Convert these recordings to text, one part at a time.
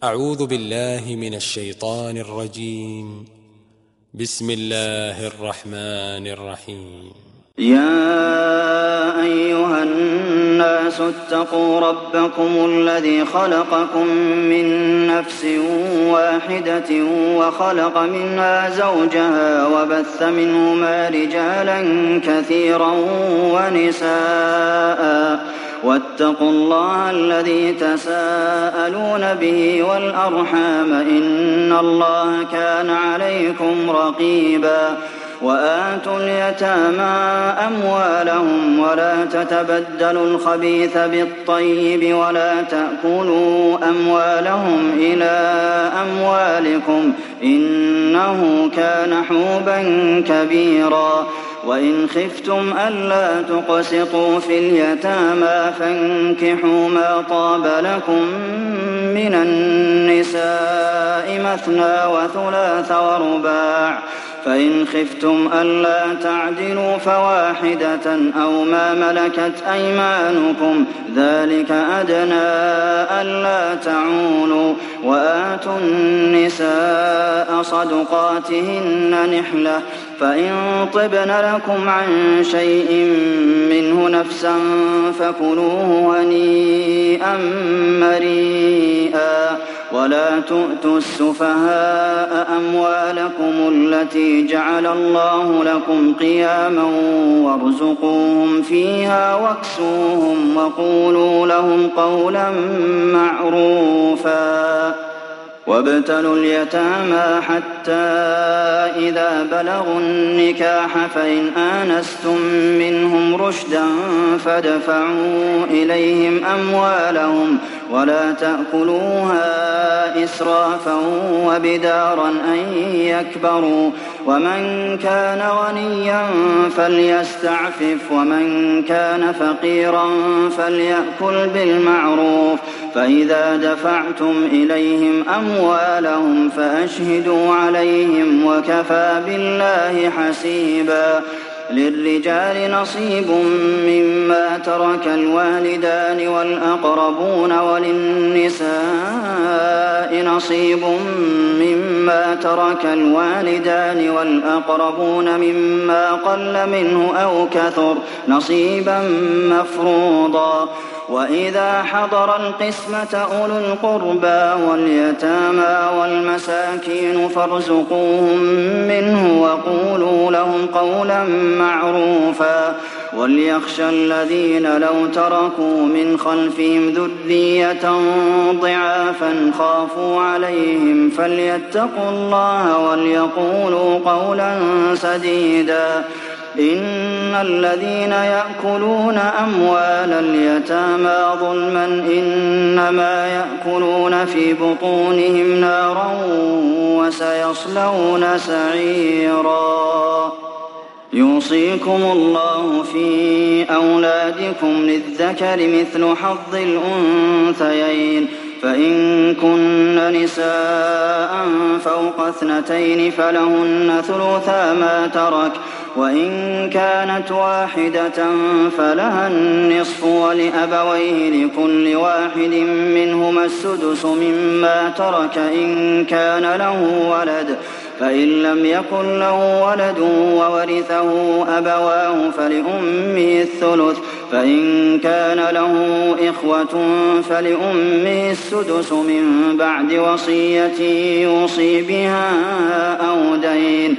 أعوذ بالله من الشيطان الرجيم. بسم الله الرحمن الرحيم. يا أيها الناس اتقوا ربكم الذي خلقكم من نفس واحدة وخلق منها زوجها وبث منهما رجالا كثيرا ونساء واتقوا الله الذي تساءلون به والأرحام إن الله كان عليكم رقيبا وآتوا اليتامى أموالهم ولا تتبدلوا الخبيث بالطيب ولا تأكلوا أموالهم إلى أموالكم إنه كان حوبا كبيرا وإن خفتم ألا تقسطوا في اليتامى فانكحوا ما طاب لكم من النساء مثنى وثلاث ورباع فإن خفتم ألا تعدلوا فواحدة أو ما ملكت أيمانكم ذلك أدنى ألا تعولوا وآتوا النساء صدقاتهن نحلة فإن طبن لكم عن شيء منه نفسا فكلوه هنيئا مريئا ولا تؤتوا السفهاء أموالكم التي جعل الله لكم قياما وارزقوهم فيها واكسوهم وقولوا لهم قولا معروفا وابتلوا اليتامى حتى إذا بلغوا النكاح فإن آنستم منهم رشدا فادفعوا إليهم أموالهم ولا تأكلوها إسرافا وبدارا أن يكبروا ومن كان غنيا فليستعفف ومن كان فقيرا فليأكل بالمعروف فإذا دفعتم إليهم أموالهم فأشهدوا عليهم وكفى بالله حسيبا للرجال نصيب مما ترك الوالدان والأقربون وللنساء نصيب مما ترك الوالدان والأقربون مما قل منه أو كثر نصيبا مفروضا وإذا حضر القسمة أولو القربى واليتامى والمساكين فارزقوهم منه وقولوا لهم قولا معروفا وليخشى الذين لو تركوا من خلفهم ذرية ضعافا خافوا عليهم فليتقوا الله وليقولوا قولا سديدا إن الذين يأكلون أموال اليتامى ظلما إنما يأكلون في بطونهم نارا وسيصلون سعيرا يوصيكم الله في أولادكم للذكر مثل حظ الأنثيين فإن كن نساء فوق 2 فلهن ثلثا ما ترك وإن كانت واحدة فلها النصف ولأبويه لكل واحد منهما السدس مما ترك إن كان له ولد فإن لم يكن له ولد وورثه أبواه فلأمه الثلث فإن كان له إخوة فلأمه السدس من بعد وصية يوصي بها أو دين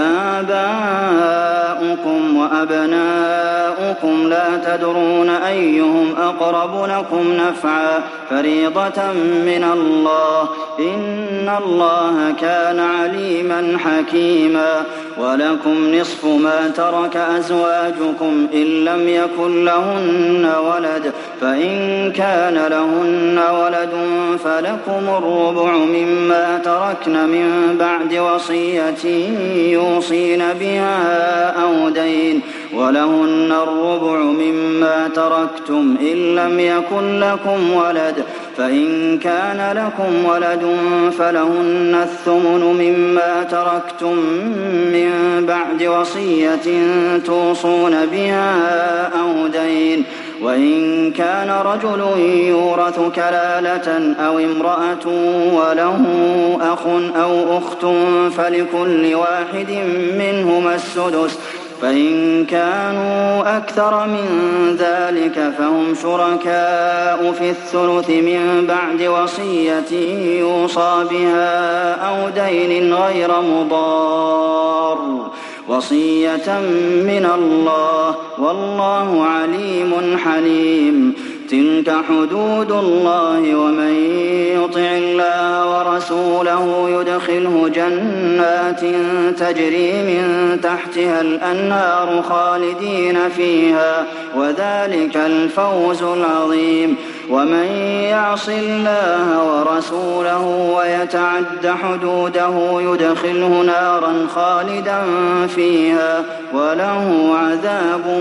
آباؤكم وأبناؤكم لا تدرون أيهم أقرب لكم نفعا فريضة من الله إن الله كان عليما حكيما ولكم نصف ما ترك أزواجكم إن لم يكن لهن ولد فإن كان لهن ولد فلكم الربع مما تركن من بعد وصية يوصين بها أو دين ولهن الربع مما تركتم إن لم يكن لكم ولد فإن كان لكم ولد فلهن الثمن مما تركتم من بعد وصية توصون بها أو دين وإن كان رجل يورث كلالة أو امرأة وله أخ أو أخت فلكل واحد منهما السدس، فإن كانوا أكثر من ذلك فهم شركاء في الثلث من بعد وصية يوصى بها أو دين غير مضار، وصية من الله، والله عليم حليم. تلك حدود الله، ومن يطع الله ورسوله يدخله جنات تجري من تحتها الأنهار خالدين فيها، وذلك الفوز العظيم. ومن يعص الله ورسوله ويتعد حدوده يدخله نارا خالدا فيها وله عذاب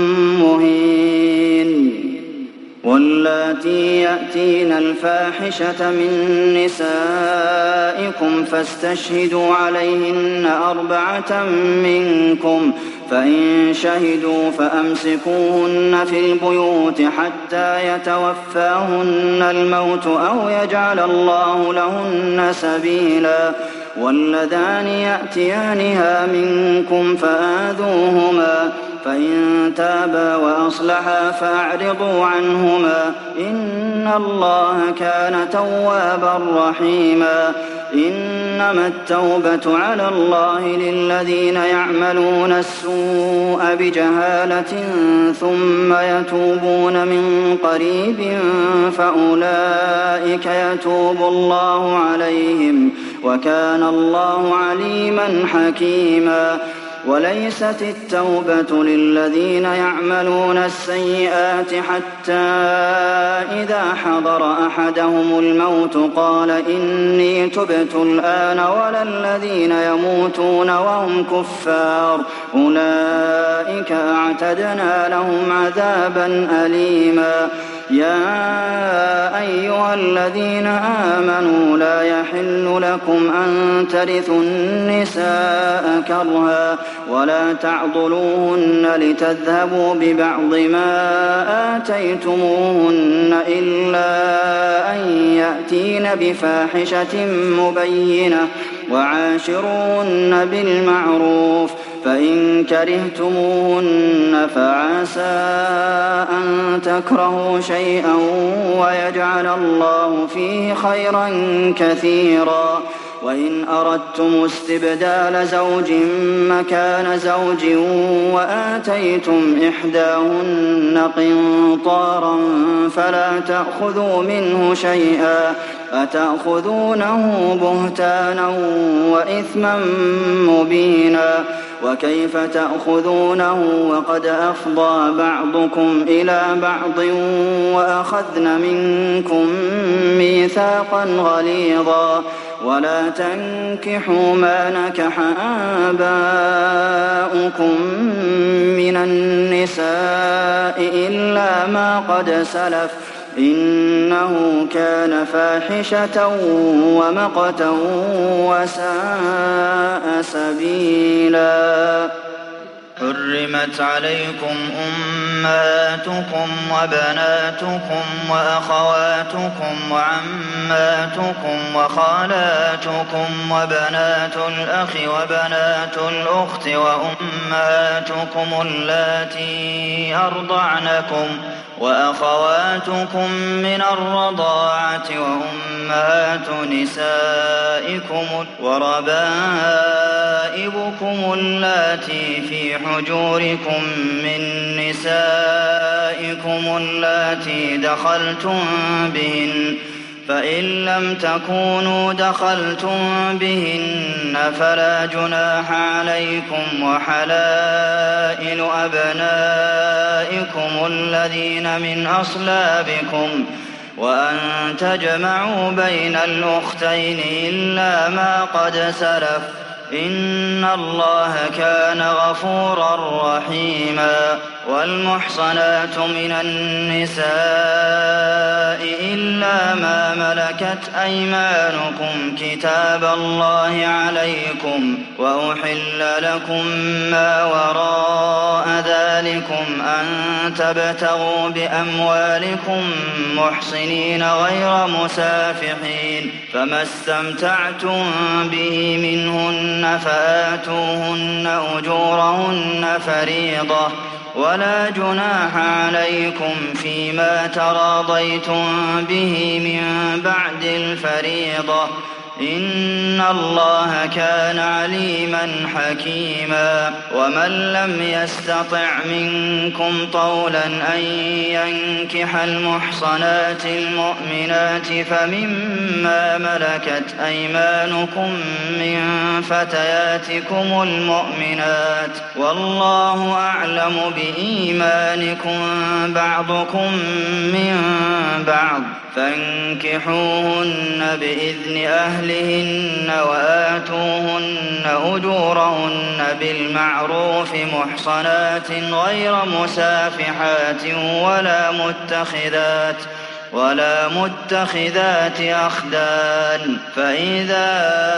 مهين. واللاتي يأتين الفاحشة من نسائكم فاستشهدوا عليهن 4 منكم، فإن شهدوا فأمسكوهن في البيوت حتى يتوفاهن الموت أو يجعل الله لهن سبيلا. واللذان يأتيانها منكم فآذوهما، فإن تابا وأصلحا فأعرضوا عنهما، إن الله كان توابا رحيما. إنما التوبة على الله للذين يعملون السوء بجهالة ثم يتوبون من قريب فأولئك يتوب الله عليهم، وكان الله عليما حكيما. وليست التوبة للذين يعملون السيئات حتى إذا حضر أحدهم الموت قال إني تبت الآن، ولا الذين يموتون وهم كفار، أولئك أعتدنا لهم عذابا أليما. يا أيها الذين آمنوا لا يحل لكم أن ترثوا النساء كرها ولا تعضلوهن لتذهبوا ببعض ما آتيتموهن إلا أن يأتين بفاحشة مبينة، وعاشروهن بالمعروف، فإن كرهتموهن فعسى أن تكرهوا شيئا ويجعل الله فيه خيرا كثيرا. وإن أردتم استبدال زوج مكان زوج وآتيتم إحداهن قنطارا فلا تأخذوا منه شيئا، أتأخذونه بهتانا وإثما مبينا. وكيف تأخذونه وقد أفضى بعضكم إلى بعض وأخذن منكم ميثاقا غليظا. ولا تنكحوا ما نكح آباؤكم من النساء إلا ما قد سلف، إنه كان فاحشة ومقتا وساء سبيلا. حرمت عليكم أمهاتكم وبناتكم وأخواتكم وعماتكم وخالاتكم وبنات الأخ وبنات الأخت وأمهاتكم اللاتي أرضعنكم وأخواتكم من الرضاعة وأمهات نسائكم وربائبكم اللاتي في حجوركم من نسائكم اللاتي دخلتم بهن، فإن لم تكونوا دخلتم بهن فلا جناح عليكم، وحلائل أبنائكم الذين من أصلابكم، وأن تجمعوا بين الأختين إلا ما قد سلف، إن الله كان غفورا رحيما. والمحصنات من النساء إلا ما ملكت أيمانكم كتاب الله عليكم وأحل لكم ما وراء ذلكم أن تبتغوا بأموالكم محصنين غير مسافحين فما استمتعتم به منهن فآتوهن أجورهن فريضة ولا جناح عليكم فيما تراضيتم به من بعد الفريضة إن الله كان عليما حكيما ومن لم يستطع منكم طولا أن ينكح المحصنات المؤمنات فمما ملكت أيمانكم من فتياتكم المؤمنات والله أعلم بإيمانكم بعضكم من بعض فانكحوهن بإذن أهلهن وآتوهن أجورهن بالمعروف محصنات غير مسافحات ولا متخذات أخدان فإذا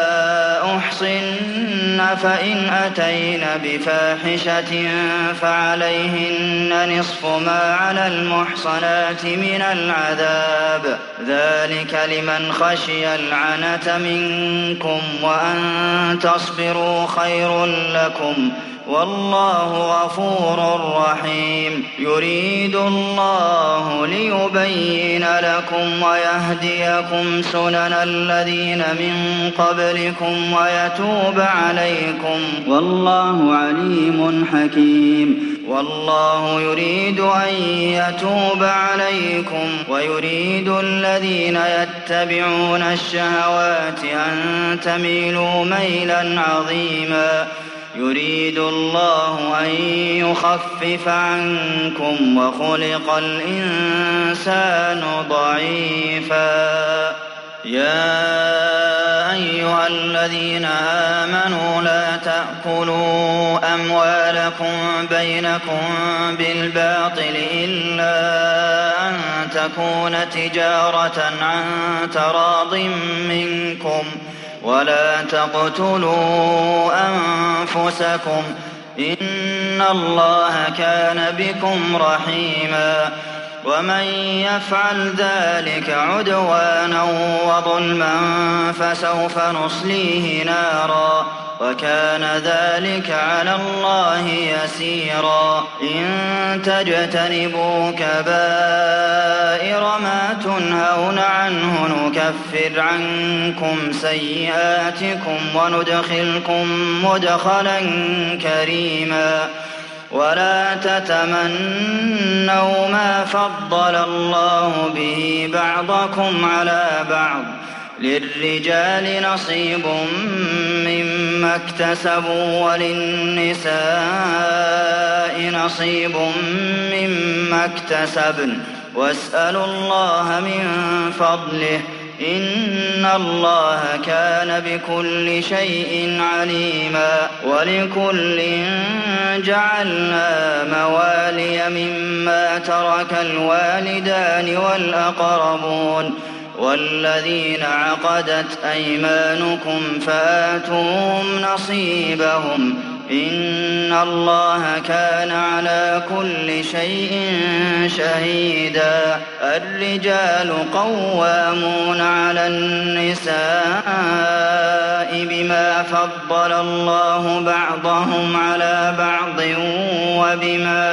أحصن فإن أتين بفاحشة فعليهن نصف ما على المحصنات من العذاب ذلك لمن خشي العنة منكم وأن تصبروا خير لكم والله غفور رحيم يريد الله ليبين لكم ويهديكم سنن الذين من قبلكم ويتوب عليكم والله عليم حكيم والله يريد أن يتوب عليكم ويريد الذين يتبعون الشهوات أن تميلوا ميلا عظيما يريد الله أن يخفف عنكم وخلق الإنسان ضعيفا يا أيها الذين آمنوا لا تأكلوا أموالكم بينكم بالباطل إلا أن تكون تجارة عن تراض منكم ولا تقتلوا أنفسكم إن الله كان بكم رحيما ومن يفعل ذلك عدوانا وظلما فسوف نصليه نارا وكان ذلك على الله يسيرا إن تجتنبوا كبائر ما تنهون عنه نكفر عنكم سيئاتكم وندخلكم مدخلا كريما ولا تتمنوا ما فضل الله به بعضكم على بعض للرجال نصيب مما اكتسبوا وللنساء نصيب مما اكتسبن واسألوا الله من فضله إن الله كان بكل شيء عليما ولكل جعلنا موالي مما ترك الوالدان والأقربون والذين عقدت أيمانكم فآتوهم نصيبهم إن الله كان على كل شيء شهيدا الرجال قوامون على النساء بما فضل الله بعضهم على بعض وبما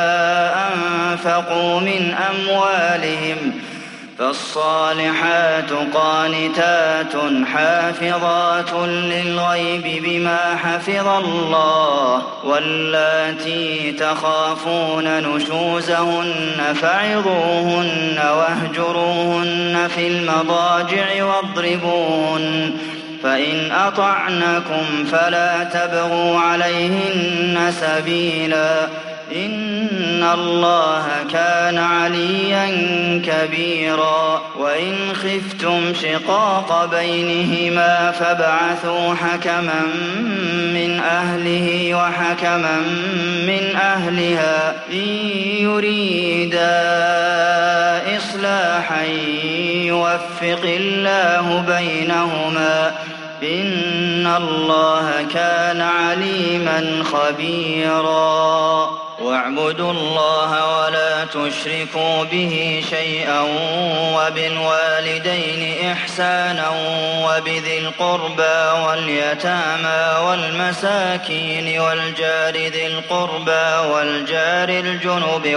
أنفقوا من أموالهم فالصالحات قانتات حافظات للغيب بما حفظ الله واللاتي تخافون نشوزهن فعظوهن واهجروهن في المضاجع واضربوهن فإن أطعنكم فلا تبغوا عليهن سبيلا إن الله كان عليا كبيرا وإن خفتم شقاق بينهما فابعثوا حكما من أهله وحكما من أهلها إن يريدا إصلاحا يوفق الله بينهما إن الله كان عليما خبيرا واعبدوا الله ولا تشركوا به شيئا وبالوالدين إحسانا وبذي القربى واليتامى والمساكين والجار ذي القربى والجار الجنب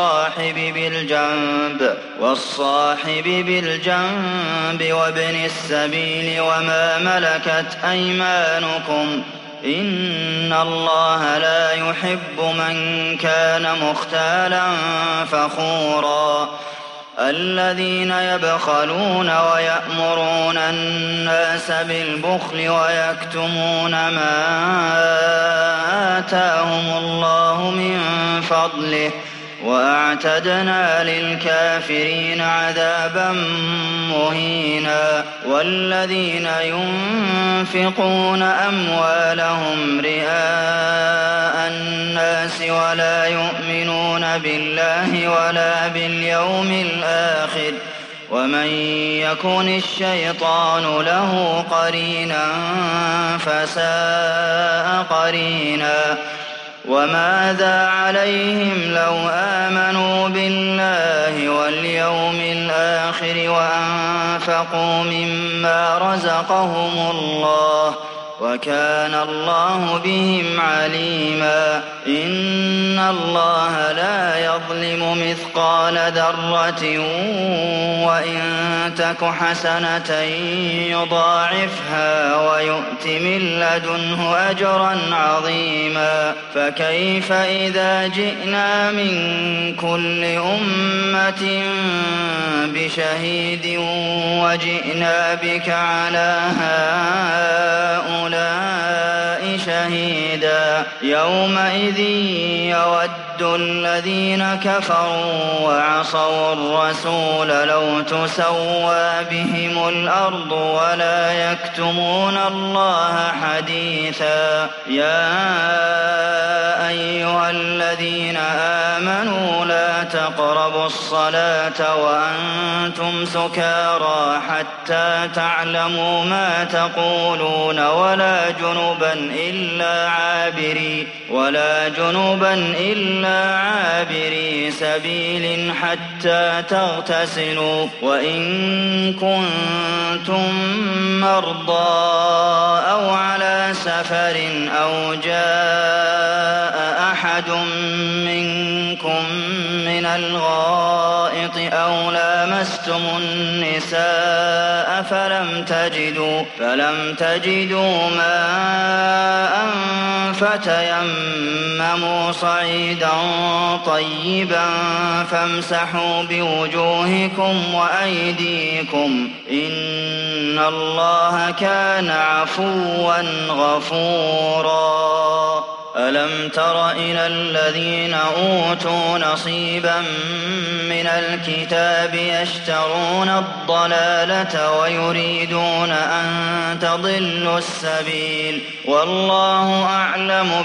والصاحب بالجنب وابن السبيل وما ملكت أيمانكم إن الله لا يحب من كان مختالا فخورا الذين يبخلون ويأمرون الناس بالبخل ويكتمون ما آتاهم الله من فضله وأعتدنا للكافرين عذابا مهينا والذين ينفقون أموالهم رئاء الناس ولا يؤمنون بالله ولا باليوم الآخر ومن يكن الشيطان له قرينا فساء قرينا وماذا عليهم لو آمنوا بالله واليوم الآخر وأنفقوا مما رزقهم الله وكان الله بهم عليما إن الله لا يظلم مثقال ذرة وإن تك حسنة يضاعفها ويؤت من لدنه أجرا عظيما فكيف إذا جئنا من كل أمة بشهيد وجئنا بك على هؤلاء شهيدا يومئذ يود الذين كفروا وعصوا الرسول لو تسوى بهم الأرض ولا يكتمون الله حديثا يا أيها الذين آمنوا لا تقربوا الصلاة وأنتم سكارى حتى تعلموا ما تقولون ولا جنبا إلا عابري سبيل حتى تغتسلوا وإن كنتم مرضى أو على سفر أو جاء أحد منكم من الغائط أو لامستم النساء فلم تجدوا ماء فتيمموا صعيدا طيبا فامسحوا بوجوهكم وأيديكم إن الله كان عفوا غفورا ألم تر إلى الذين أوتوا نصيبا من الكتاب يشترون الضلالة ويريدون أن تضلوا السبيل والله أعلم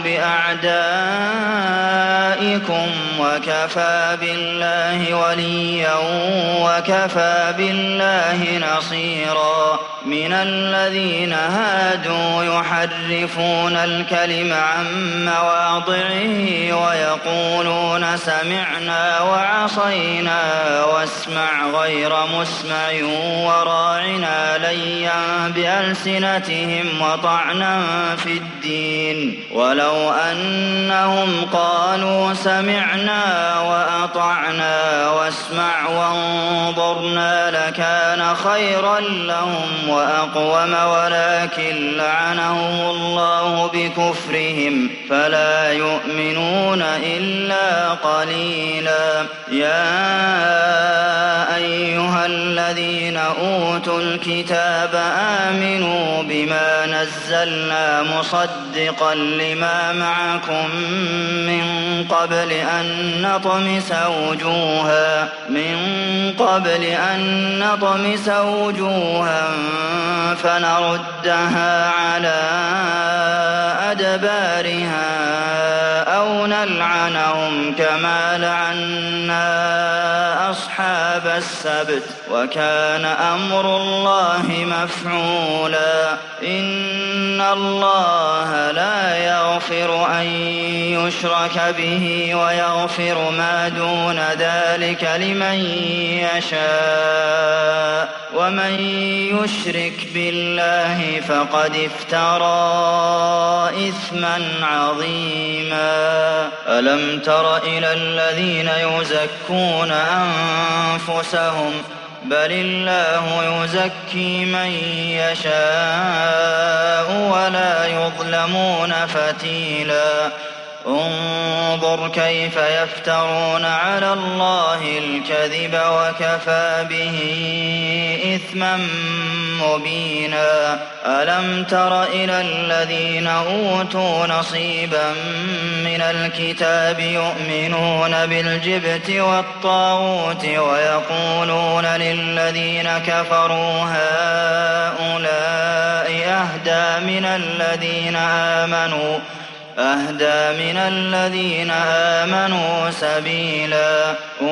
بأعدائكم وكفى بالله وليا وكفى بالله نصيرا من الذين هادوا يحرفون الكلم عن مواضعه ويقولون سمعنا وعصينا واسمع غير مسمع وراعنا ليا بألسنتهم وطعنا في الدين ولو أنهم قالوا سمعنا وأطعنا واسمع وانظرنا لكان خيرا لهم وأقوم ولكن لعنهم الله بكفرهم فلا يؤمنون إلا قليلا يا أيها الذين أوتوا الكتاب آمنوا بما نزلنا مصدقا لما معكم من قبل أن نطمس وجوها فنردها على أدبارها أو نلعنهم كما لعنا أصحاب السبت وكان أمر الله مفعولا إن الله لا يغفر أن يشرك به ويغفر ما دون ذلك لمن يشاء ومن يشرك بالله فقد افترى إثما عظيما ألم تر إلى الذين يزكون أنفسهم بل الله يزكي من يشاء ولا يظلمون فتيلا انظر كيف يفترون على الله الكذب وكفى به إثما مبينا ألم تر إلى الذين أوتوا نصيبا من الكتاب يؤمنون بالجبت والطاغوت ويقولون للذين كفروا هؤلاء أهدى من الذين آمنوا سبيلا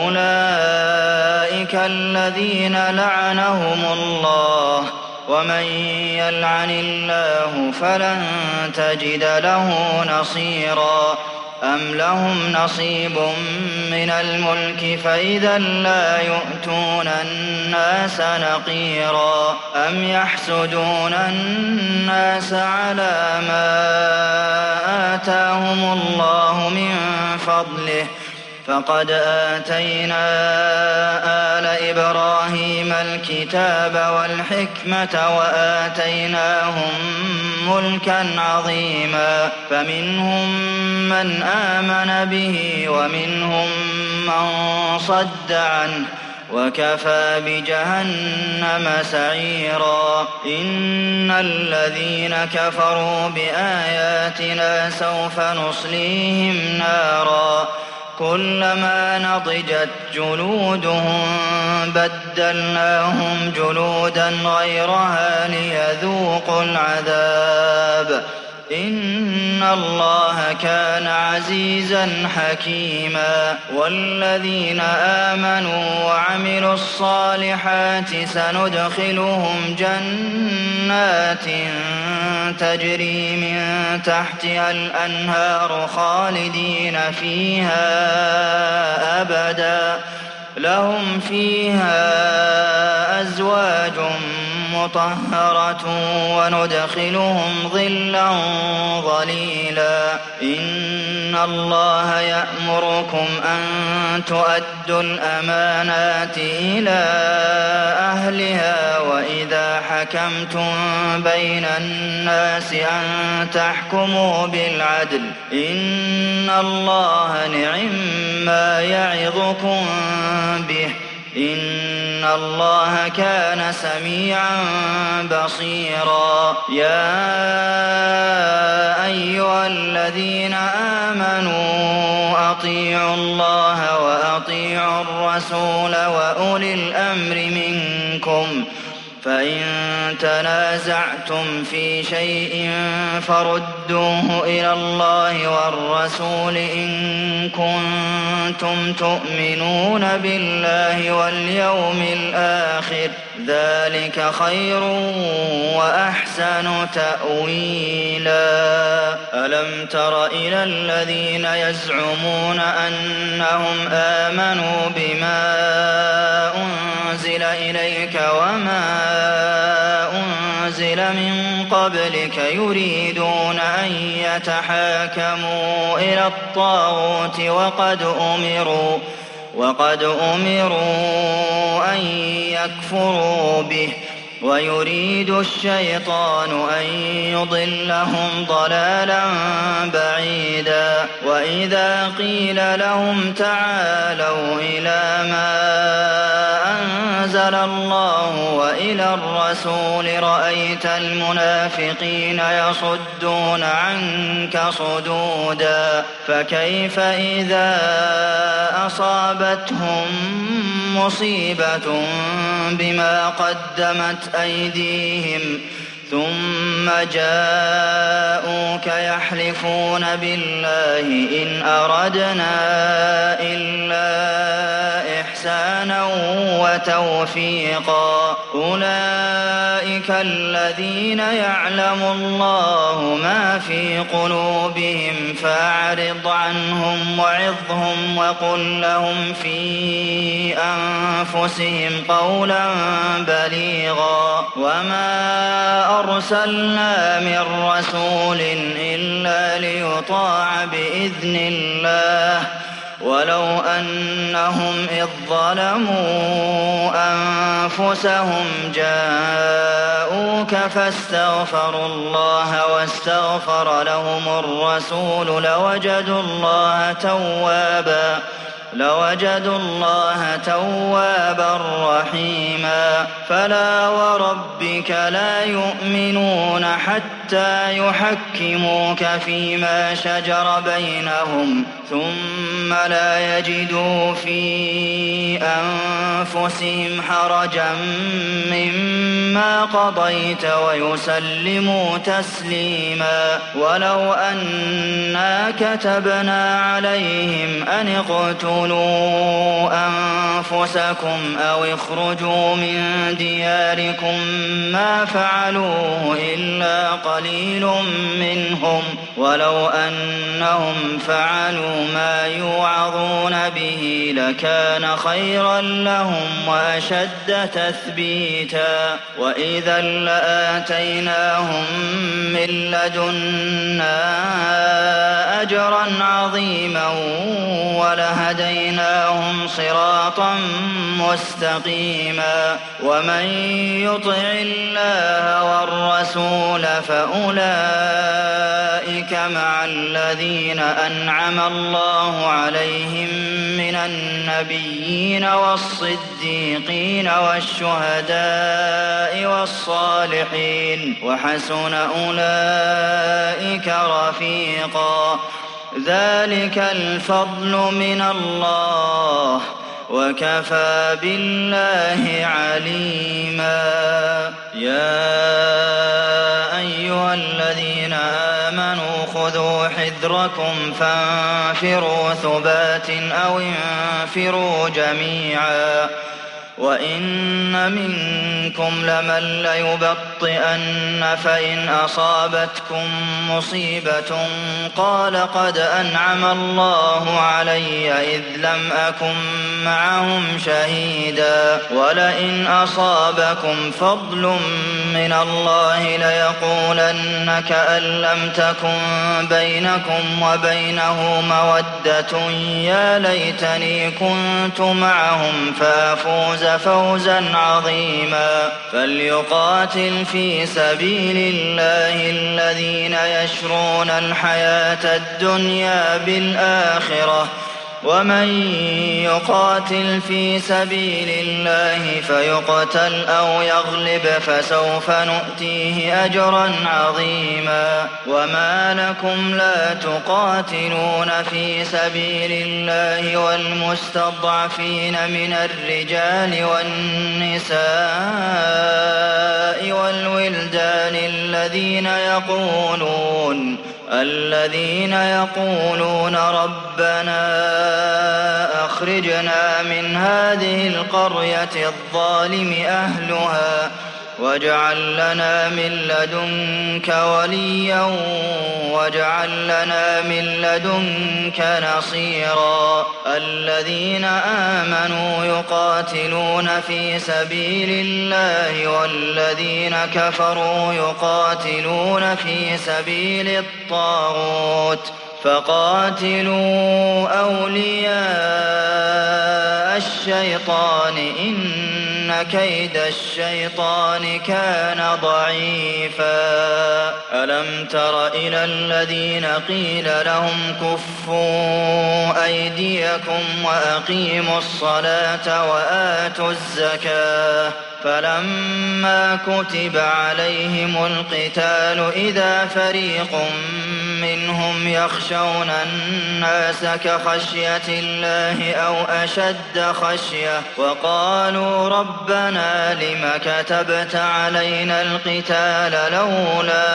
أولئك الذين لعنهم الله ومن يلعن الله فلن تجد له نصيرا أم لهم نصيب من الملك فإذا لا يؤتون الناس نقيرا أم يحسدون الناس على ما آتاهم الله من فضله فقد آتينا آل إبراهيم الكتاب والحكمة وآتيناهم ملكا عظيما فمنهم من آمن به ومنهم من صد عنه وكفى بجهنم سعيرا إن الذين كفروا بآياتنا سوف نصليهم نارا كلما نضجت جلودهم بدلناهم جلودا غيرها ليذوقوا العذاب إن الله كان عزيزا حكيما والذين آمنوا وعملوا الصالحات سندخلهم جنات تجري من تحتها الأنهار خالدين فيها أبدا لهم فيها أزواج مطهرة وندخلهم ظلا ظليلا إن الله يأمركم أن تؤدوا الأمانات إلى أهلها وإذا حكمتم بين الناس أن تحكموا بالعدل إن الله نعما يعظكم به إن الله كان سميعا بصيرا يا أيها الذين آمنوا أطيعوا الله وأطيعوا الرسول وأولي الأمر منكم فإن تنازعتم في شيء فردوه إلى الله والرسول إن كنتم تؤمنون بالله واليوم الآخر ذلك خير وأحسن تأويلا ألم تر إلى الذين يزعمون أنهم آمنوا بما أنزل إليك وما أنزل من قبلك يريدون أن يتحاكموا إلى الطاغوت وقد أمروا أن يكفروا به ويريد الشيطان أن يضلهم ضلالا بعيدا وإذا قيل لهم تعالوا إلى ما أنزل الله وإلى الرسول رأيت المنافقين يصدون عنك صدودا فكيف إذا أصابتهم مصيبة بما قدمت أيديهم ثم جاءوك يحلفون بالله إن أردنا إلا إحسانا وتوفيقا أولئك الذين يعلم الله ما في قلوبهم فأعرض عنهم وعظهم وقل لهم في أنفسهم قولا بليغا وما أرسلنا من رسول إلا ليطاع بإذن الله ولو أنهم إذ ظلموا أنفسهم جاءوك فاستغفروا الله واستغفر لهم الرسول لوجدوا الله توابا رحيما فلا وربك لا يؤمنون حتى يحكموك فيما شجر بينهم ثم لا يجدوا في أنفسهم حرجا مما قضيت ويسلموا تسليما ولو أنا كتبنا عليهم أن اقتلوا أنفسكم أو اخرجوا من دياركم ما فعلوه إلا قليل منهم ولو أنهم فعلوا ما يوعظون به لكان خيرا لهم وأشد تثبيتا وإذا لآتيناهم من لدنا أجرا عظيما ولهديناهم صراطا مستقيما ومن يطع الله والرسول فأولئك مع الذين أنعم الله عليهم من النبيين والصديقين والشهداء والصالحين وحسن أولئك رفيقا ذلك الفضل من الله وكفى بالله عليما يا أيها الذين آمنوا خذوا حذركم فانفروا ثبات أو انفروا جميعا وإن منكم لمن ليبطئن فإن أصابتكم مصيبة قال قد أنعم الله علي إذ لم أكن معهم شهيدا ولئن أصابكم فضل من الله ليقولن كأن لم تكن بينكم وبينه مودة يا ليتني كنت معهم فأفوز فوزا عظيما فليقاتل في سبيل الله الذين يشرون الحياة الدنيا بالآخرة ومن يقاتل في سبيل الله فيقتل أو يغلب فسوف نؤتيه أجرا عظيما وما لكم لا تقاتلون في سبيل الله والمستضعفين من الرجال والنساء والولدان الذين يقولون ربنا أخرجنا من هذه القرية الظالم أهلها واجعل لنا من لدنك وليا واجعل لنا من لدنك نصيرا الذين آمنوا يقاتلون في سبيل الله والذين كفروا يقاتلون في سبيل الطاغوت فقاتلوا أولياء الشيطان إن كيد الشيطان كان ضعيفا ألم تر إلى الذين قيل لهم كفوا أيديكم وأقيموا الصلاة وآتوا الزكاة فلما كتب عليهم القتال إذا فريق منهم يخشون الناس كخشية الله أو أشد خشية وقالوا ربنا لم كتبت علينا القتال لولا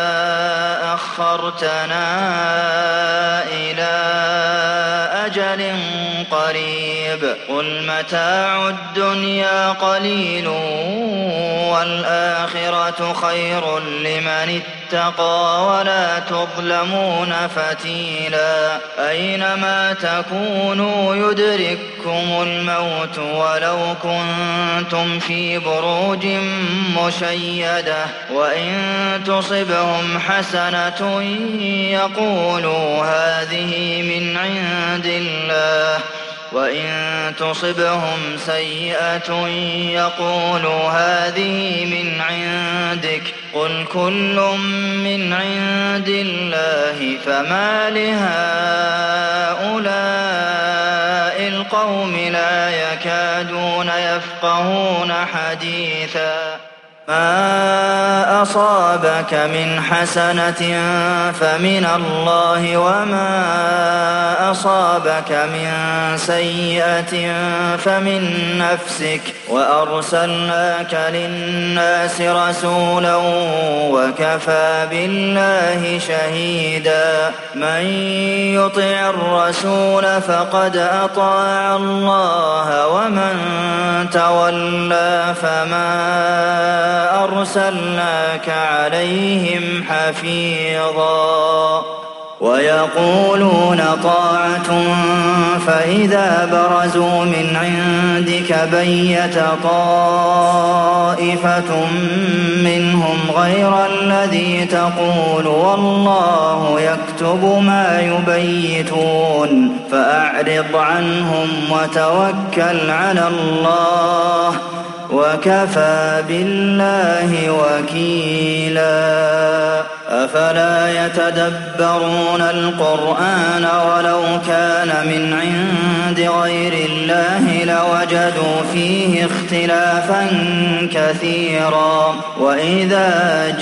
أخرتنا إلى أجل قريب قل متاع الدنيا قليل والآخرة خير لمن اتقى ولا تظلمون فتيلا أينما تكونوا يدرككم الموت ولو كنتم في بروج مشيدة وإن تصبهم حسنة يقولوا هذه من عند الله وإن تصبهم سيئة يقولوا هذه من عندك قل كل من عند الله فما لهؤلاء القوم لا يكادون يفقهون حديثا ما أصابك من حسنة فمن الله وما أصابك من سيئة فمن نفسك وأرسلناك للناس رسولا وكفى بالله شهيدا من يطع الرسول فقد أطاع الله ومن تولى فما أرسلناك عليهم حفيظا ويقولون طاعة فإذا برزوا من عندك بيت طائفة منهم غير الذي تقول والله يكتب ما يبيتون فأعرض عنهم وتوكل على الله وكفى بالله وكيلا أفلا يتدبرون القرآن ولو كان من عند غير الله لوجدوا فيه اختلافا كثيرا وإذا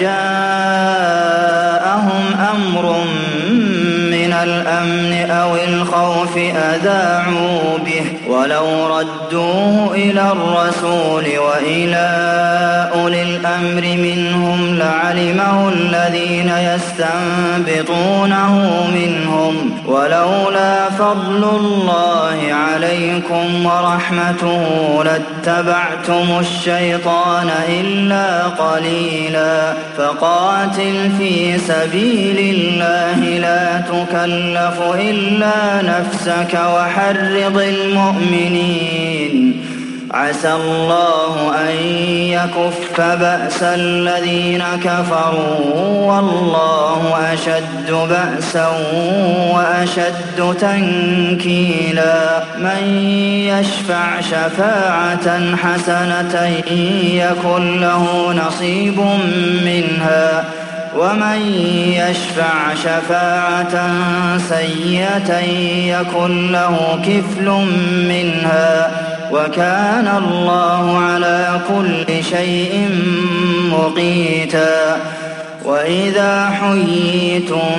جاءهم أمر من الأمن أو الخوف أذاعوا به ولو ردوه إلى الرسول وإلى أولي الأمر منهم لعلمه الذين يستنبطونه منهم ولولا فضل الله عليكم ورحمته لاتبعتم الشيطان إلا قليلا فقاتل في سبيل الله لا تكلف إلا نفسك وحرض المؤمنين عسى الله أن يكف بأس الذين كفروا والله أشد بأسا وأشد تنكيلا من يشفع شفاعة حسنة يكن له نصيب منها ومن يشفع شفاعة سيئة يكن له كفل منها وكان الله على كل شيء مقيتا وإذا حييتم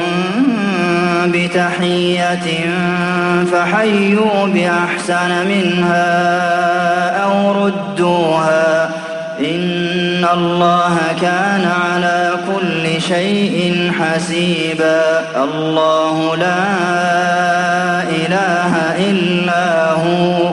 بتحية فحيوا بأحسن منها أو ردوها إن الله كان على كل شيء حسيبا الله لا إله إلا هو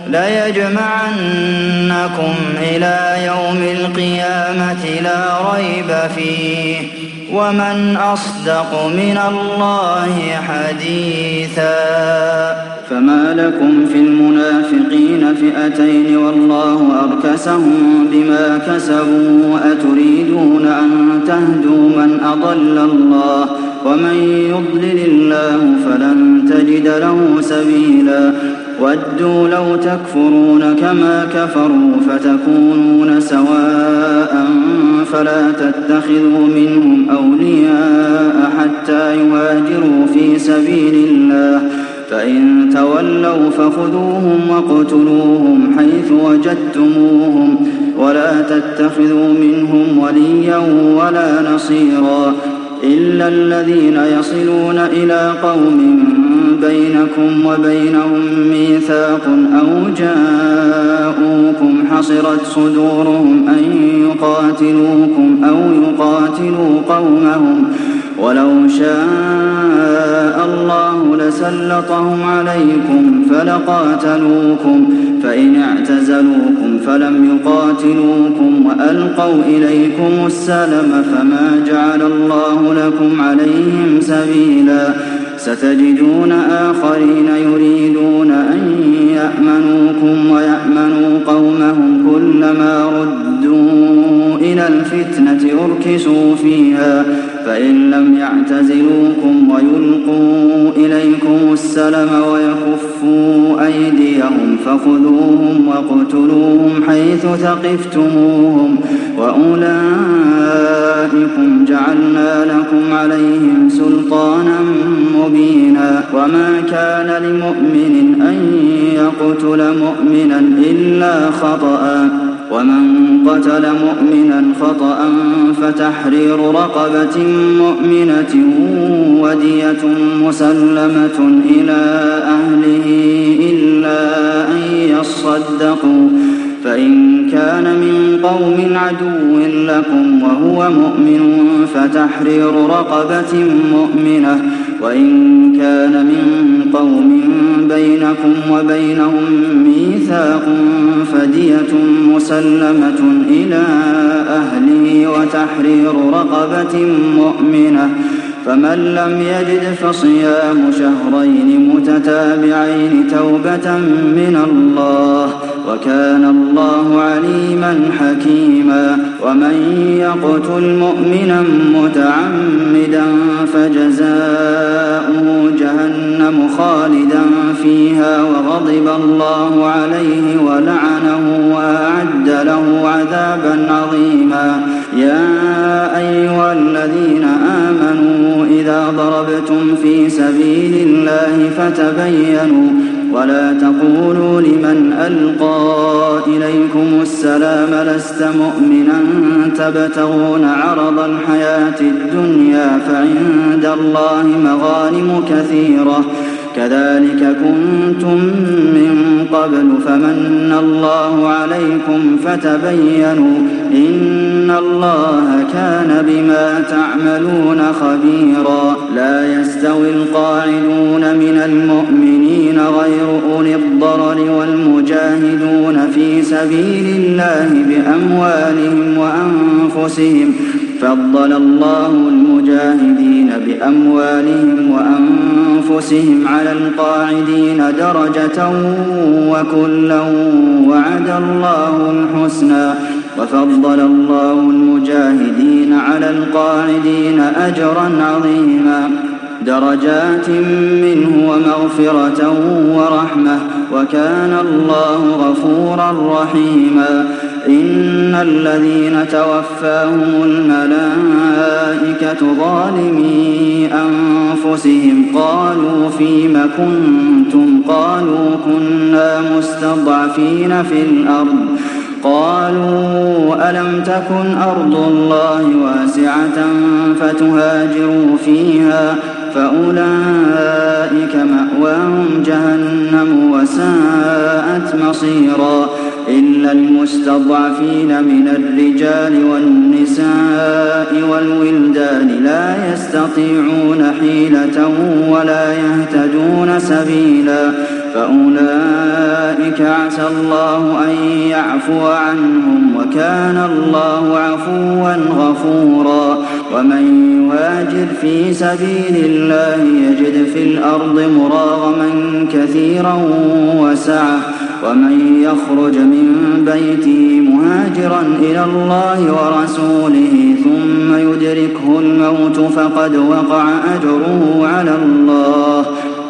ليجمعنكم إلى يوم القيامة لا ريب فيه ومن أصدق من الله حديثا فما لكم في المنافقين فئتين والله أركسهم بما كسبوا أتريدون أن تهدوا من أضل الله ومن يضلل الله فلن تجد له سبيلا وَدُّوا لَوْ تَكْفُرُونَ كَمَا كَفَرُوا فَتَكُونُونَ سَوَاءً فَلَا تَتَّخِذُوا مِنْهُمْ أَوْلِيَاءَ حَتَّىٰ يُهَاجِرُوا فِي سَبِيلِ اللَّهِ ۚ فَإِن تَوَلَّوْا فَخُذُوهُمْ وَاقْتُلُوهُمْ حَيْثُ وَجَدتُّمُوهُمْ ۖ وَلَا تَتَّخِذُوا مِنْهُمْ وَلِيًّا وَلَا نَصِيرًا إِلَّا الَّذِينَ يَصِلُونَ إِلَىٰ قَوْمٍ بَيْنَكُمْ وَبَيْنَهُم مِّيثَاقٌ أَوْ جَاءُوكُمْ حَصِرَتْ صُدُورُهُمْ أَن يُقَاتِلُوكُمْ أَوْ يُقَاتِلُوا قَوْمَهُمْ ۚ وَلَوْ شَاءَ اللَّهُ لَسَلَّطَهُمْ عَلَيْكُمْ فَلَقَاتَلُوكُمْ ۚ فَإِنِ اعْتَزَلُوكُمْ فَلَمْ يُقَاتِلُوكُمْ وَأَلْقَوْا إِلَيْكُمُ السَّلَمَ فَمَا جَعَلَ اللَّهُ لَكُمْ عَلَيْهِمْ سَبِيلًا ۚ سَتَجِدُونَ آخَرِينَ يُرِيدُونَ أَن يَأْمَنُوكُمْ وَيَأْمَنُوا قَوْمَهُمْ كُلَّمَا رُدُّوا إِلَى الْفِتْنَةِ أُرْكِسُوا فِيهَا ۚ فَإِن لَّمْ يَعْتَزِلُوكُمْ وَيُلْقُوا إِلَيْكُمُ السَّلَمَ وَيَكُفُّوا أَيْدِيَهُمْ فَخُذُوهُمْ وَاقْتُلُوهُمْ حَيْثُ ثَقِفْتُمُوهُمْ ۚ وَأُولَٰئِكُمْ جَعَلْنَا لَكُمْ عَلَيْهِمْ سُلْطَانًا مُّبِينًا. وَمَا كَانَ لِمُؤْمِنٍ أَن يَقْتُلَ مُؤْمِنًا إِلَّا خَطَأً ۚ وَمَن قَتَلَ مُؤْمِنًا خَطَأً فَتَحْرِيرُ رَقَبَةٍ مُّؤْمِنَةٍ وَدِيَةٌ مُّسَلَّمَةٌ إِلَىٰ أَهْلِهِ إِلَّا أَن يَصَّدَّقُوا ۚ فَإِن كَانَ مِن قَوْمٍ عَدُوٍّ لَّكُمْ وَهُوَ مُؤْمِنٌ فَتَحْرِيرُ رَقَبَةٍ مُّؤْمِنَةٍ ۖ وَإِن كَانَ مِن قَوْمٍ بَيْنَكُمْ وَبَيْنَهُم مِّيثَاقٌ فَدِيَةٌ مُّسَلَّمَةٌ إِلَىٰ أَهْلِهِ وَتَحْرِيرُ رَقَبَةٍ مُّؤْمِنَةٍ ۖ فَمَن لَّمْ يَجِدْ فَصِيَامُ شَهْرَيْنِ مُتَتَابِعَيْنِ تَوْبَةً مِّنَ اللَّهِ ۗ وَكَانَ اللَّهُ عَلِيمًا حَكِيمًا. وَمَن يَقْتُلْ مُؤْمِنًا مُّتَعَمِّدًا فَجَزَاؤُهُ جَهَنَّمُ خَالِدًا فِيهَا وَغَضِبَ اللَّهُ عَلَيْهِ وَلَعَنَهُ وَأَعَدَّ لَهُ عَذَابًا عَظِيمًا. يَا أَيُّهَا الَّذِينَ آمَنُوا إِذَا ضَرَبْتُمْ فِي سَبِيلِ اللَّهِ فَتَبَيَّنُوا وَلَا تَقُولُوا لِمَنْ أَلْقَىٰ إِلَيْكُمُ السَّلَامَ لَسْتَ مُؤْمِنًا تَبْتَغُونَ عَرَضَ الْحَيَاةِ الدُّنْيَا فَعِندَ اللَّهِ مَغَانِمُ كَثِيرَةٌ ۚ كَذَٰلِكَ كُنتُم مِّن قَبْلُ فَمَنَّ اللَّهُ عَلَيْكُمْ فَتَبَيَّنُوا ۚ إِنَّ اللَّهَ كَانَ بِمَا تَعْمَلُونَ خَبِيرًا. لَّا يَسْتَوِي الْقَاعِدُونَ مِنَ الْمُؤْمِنِينَ غَيْرُ أُولِي الضَّرَرِ وَالْمُجَاهِدُونَ فِي سَبِيلِ اللَّهِ بِأَمْوَالِهِمْ وَأَنفُسِهِمْ ۚ فَضَّلَ اللَّهُ الْمُجَاهِدِينَ بِأَمْوَالِهِمْ وَأَنفُسِهِمْ عَلَى الْقَاعِدِينَ دَرَجَةً ۚ وَكُلًّا وَعَدَ اللَّهُ الْحُسْنَىٰ ۚ وَفَضَّلَ اللَّهُ الْمُجَاهِدِينَ عَلَى الْقَاعِدِينَ أَجْرًا عَظِيمًا. دَرَجَاتٍ مِّنْهُ وَمَغْفِرَةً وَرَحْمَةً ۚ وَكَانَ اللَّهُ غَفُورًا رَّحِيمًا. إِنَّ الَّذِينَ تَوَفَّاهُمُ الْمَلَائِكَةُ ظَالِمِي أَنفُسِهِمْ قَالُوا فِيمَ كُنتُمْ ۖ قَالُوا كُنَّا مُسْتَضْعَفِينَ فِي الْأَرْضِ ۚ قَالُوا أَلَمْ تَكُنْ أَرْضُ اللَّهِ وَاسِعَةً فَتُهَاجِرُوا فِيهَا ۚ فَأُولَٰئِكَ مَأْوَاهُمْ جَهَنَّمُ ۖ وَسَاءَتْ مَصِيرًا. إِلَّا الْمُسْتَضْعَفِينَ مِنَ الرِّجَالِ وَالنِّسَاءِ وَالْوِلْدَانِ لَا يَسْتَطِيعُونَ حِيلَةً وَلَا يَهْتَدُونَ سَبِيلًا، فَأُولَٰئِكَ عَسَى اللَّهُ أَن يَعْفُوَ عَنْهُمْ ۚ وَكَانَ اللَّهُ عَفُوًّا غَفُورًا. وَمَن يُهَاجِرْ فِي سَبِيلِ اللَّهِ يَجِدْ فِي الْأَرْضِ مُرَاغَمًا كَثِيرًا وَسَعَةً، وَمَن يَخْرُجْ مِن بَيْتِهِ مُهَاجِرًا إِلَى اللَّهِ وَرَسُولِهِ ثُمَّ يُدْرِكْهُ الْمَوْتُ فَقَدْ وَقَعَ أَجْرُهُ عَلَى اللَّهِ ۚ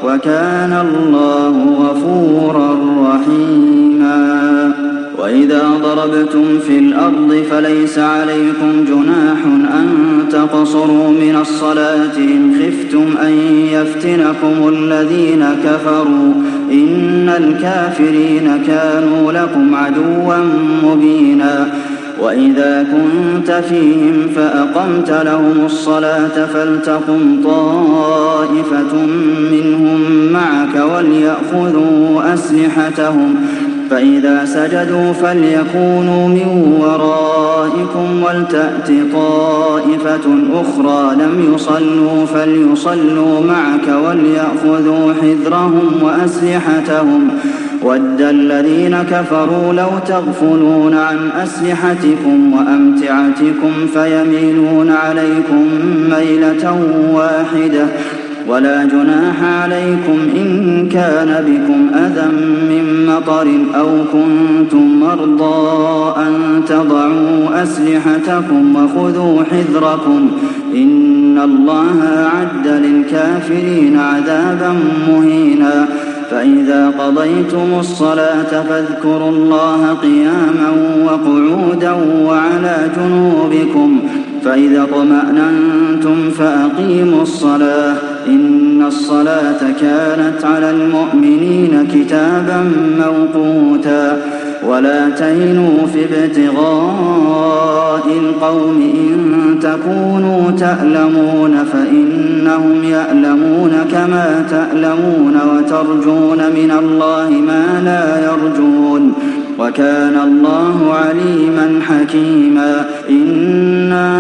وكان الله غفورا رحيما وإذا ضربتم في الأرض فليس عليكم جناح أن تقصروا من الصلاة إن خفتم أن يفتنكم الذين كفروا إن الكافرين كانوا لكم عدوا مبينا وإذا كنت فيهم فأقمت لهم الصلاة فلتقم طائفة منهم معك وليأخذوا أسلحتهم فإذا سجدوا فليكونوا من ورائكم ولتأت طائفة أخرى لم يصلوا فليصلوا معك وليأخذوا حذرهم وأسلحتهم وَدَّ الَّذِينَ كَفَرُوا لَوْ تَغْفُلُونَ عَنْ أَسْلِحَتِكُمْ وَأَمْتِعَتِكُمْ فَيَمِيلُونَ عَلَيْكُم مَّيْلَةً وَاحِدَةً ولا جناح عليكم إن كان بكم أذى من مطر أو كنتم مرضى أن تضعوا أسلحتكم وخذوا حذركم إن الله أعد للكافرين عذابا مهينا فإذا قضيتم الصلاة فاذكروا الله قياما وقعودا وعلى جنوبكم فإذا اطمأننتم فأقيموا الصلاة إن الصلاة كانت على المؤمنين كتابا موقوتا ولا تهنوا في ابتغاء القوم إن تكونوا تألمون فإنهم يألمون كما تألمون وترجون من الله ما لا يرجون وكان الله عليما حكيما إنا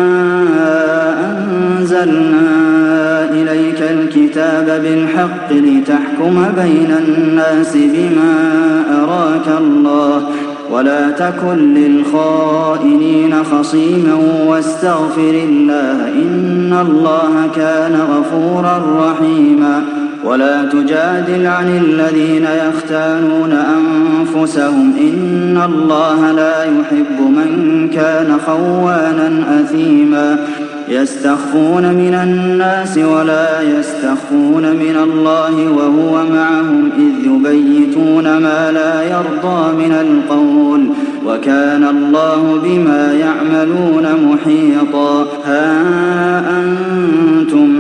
أنزلنا إليك الكتاب بالحق لتحكم بين الناس بما أراك الله ولا تكن للخائنين خصيما واستغفر الله إن الله كان غفورا رحيما ولا تجادل عن الذين يختانون أنفسهم إن الله لا يحب من كان خوانا أثيما يستخفون من الناس ولا يستخفون من الله وهو معهم إذ يبيتون ما لا يرضى من القول وكان الله بما يعملون محيطا ها أنتم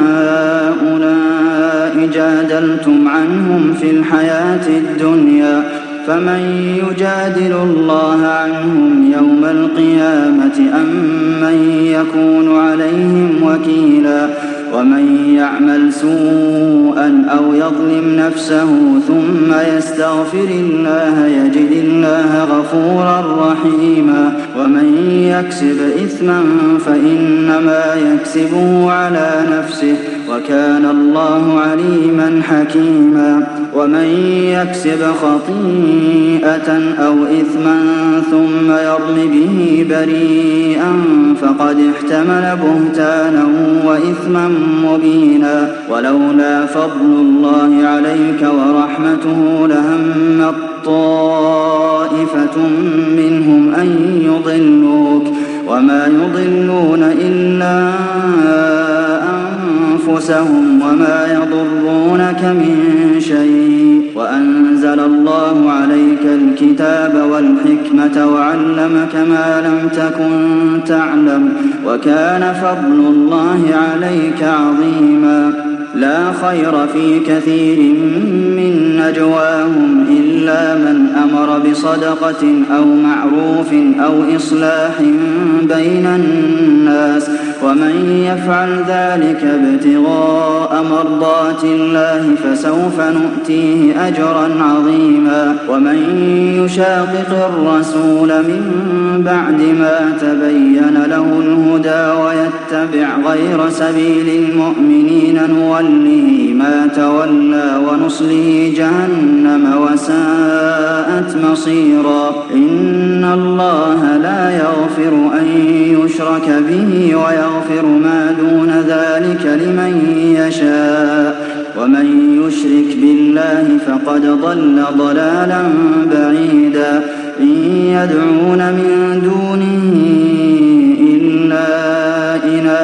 هؤلاء جادلتم عنهم في الحياة الدنيا فمن يجادل الله عنهم يوم القيامة أم من يكون عليهم وكيلا ومن يعمل سوءا أو يظلم نفسه ثم يستغفر الله يجد الله غفورا رحيما ومن يكسب إثما فإنما يكسبه على نفسه وكان الله عليما حكيما ومن يكسب خطيئة أو إثما ثم يرم به بريئا فقد احتمل بهتانا وإثما مبينا ولولا فضل الله عليك ورحمته لهم طائفة منهم أن يضلوك وما يضلون إلا أنفسهم وما يضرونك من شيء وأنزل الله عليك الكتاب والحكمة وعلمك ما لم تكن تعلم وكان فضل الله عليك عظيما لا خير في كثير من نجواهم إلا من أمر بصدقة أو معروف أو إصلاح بين الناس ومن يفعل ذلك ابتغاء مرضات الله فسوف نؤتيه أجرا عظيما ومن يشاقق الرسول من بعد ما تبين له الهدى ويتبع غير سبيل المؤمنين نوله ما تولى ونصله جهنم وساءت مصيرا إن الله لا يغفر أن يشرك به ويغفر ما دون ذلك لمن يشاء ومن يشرك بالله فقد ضل ضلالا بعيدا إن يدعون من دونه إلا إناثا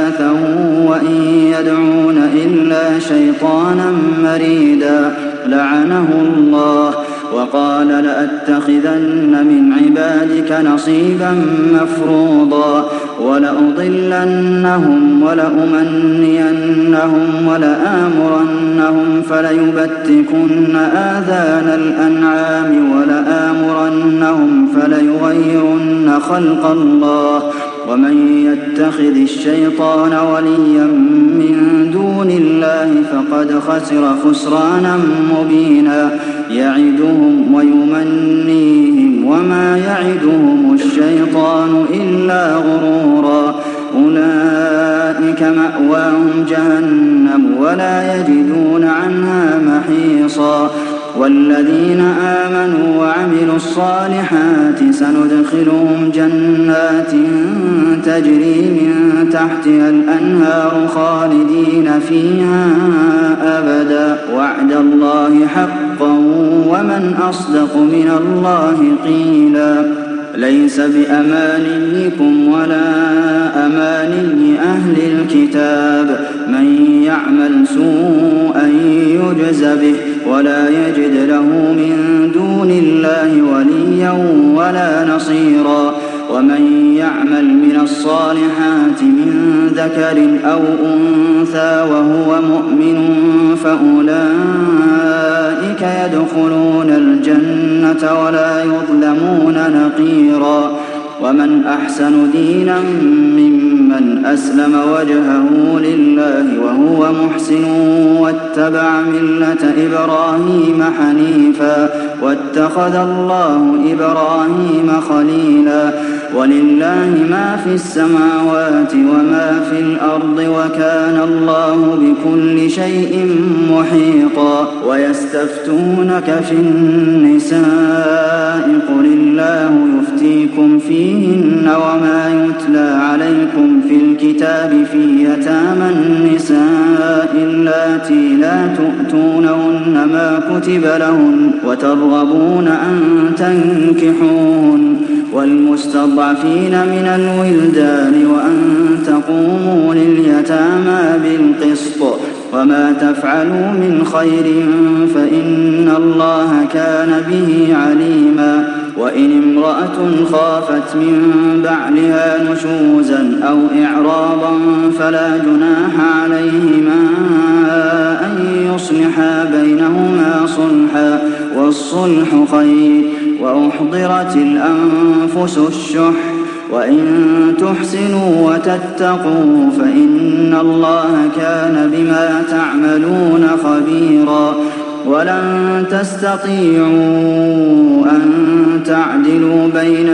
إناثا وإن يدعون إلا شيطانا مريدا لعنه الله وقال لأتخذن من عبادك نصيبا مفروضا ولأضلنهم ولأمنينهم ولآمرنهم فليبتكن آذان الأنعام ولآمرنهم فليغيرن خلق الله ومن يتخذ الشيطان وليا من دون الله فقد خسر خسرانا مبينا يعدهم ويمنيهم وما يعدهم الشيطان إلا غرورا أولئك مأواهم جهنم ولا يجدون عنها محيصا والذين آمنوا وعملوا الصالحات سندخلهم جنات تجري من تحتها الأنهار خالدين فيها أبدا وعد الله حقا ومن أصدق من الله قيلا ليس بأمانيكم ولا أماني أهل الكتاب من يعمل سوءا يجز به ولا يجد له من دون الله وليا ولا نصيرا ومن يعمل من الصالحات من ذكر أو أنثى وهو مؤمن فأولئك يدخلون الجنة ولا يظلمون نقيرا ومن أحسن دينا ممن أسلم وجهه لله وهو محسن واتبع ملة إبراهيم حنيفا واتخذ الله إبراهيم خليلا ولله ما في السماوات وما في الأرض وكان الله بكل شيء محيطا ويستفتونك في النساء قل الله يفتيكم فيهن وما يتلى عليكم في الكتاب في يتامى النساء اللاتي لا تؤتونهن ما كتب لهن وترغبون أن تنكحوهن والمستضعفين من الولدان وأن تقوموا لليتامى بالقسط وما تفعلوا من خير فإن الله كان به عليما وإن امرأة خافت من بعلها نشوزا أو إعراضا فلا جناح عليهما أن يصلحا بينهما صلحا والصلح خير وأحضرت الأنفس الشح وإن تحسنوا وتتقوا فإن الله كان بما تعملون خبيرا ولن تستطيعوا أن تعدلوا بين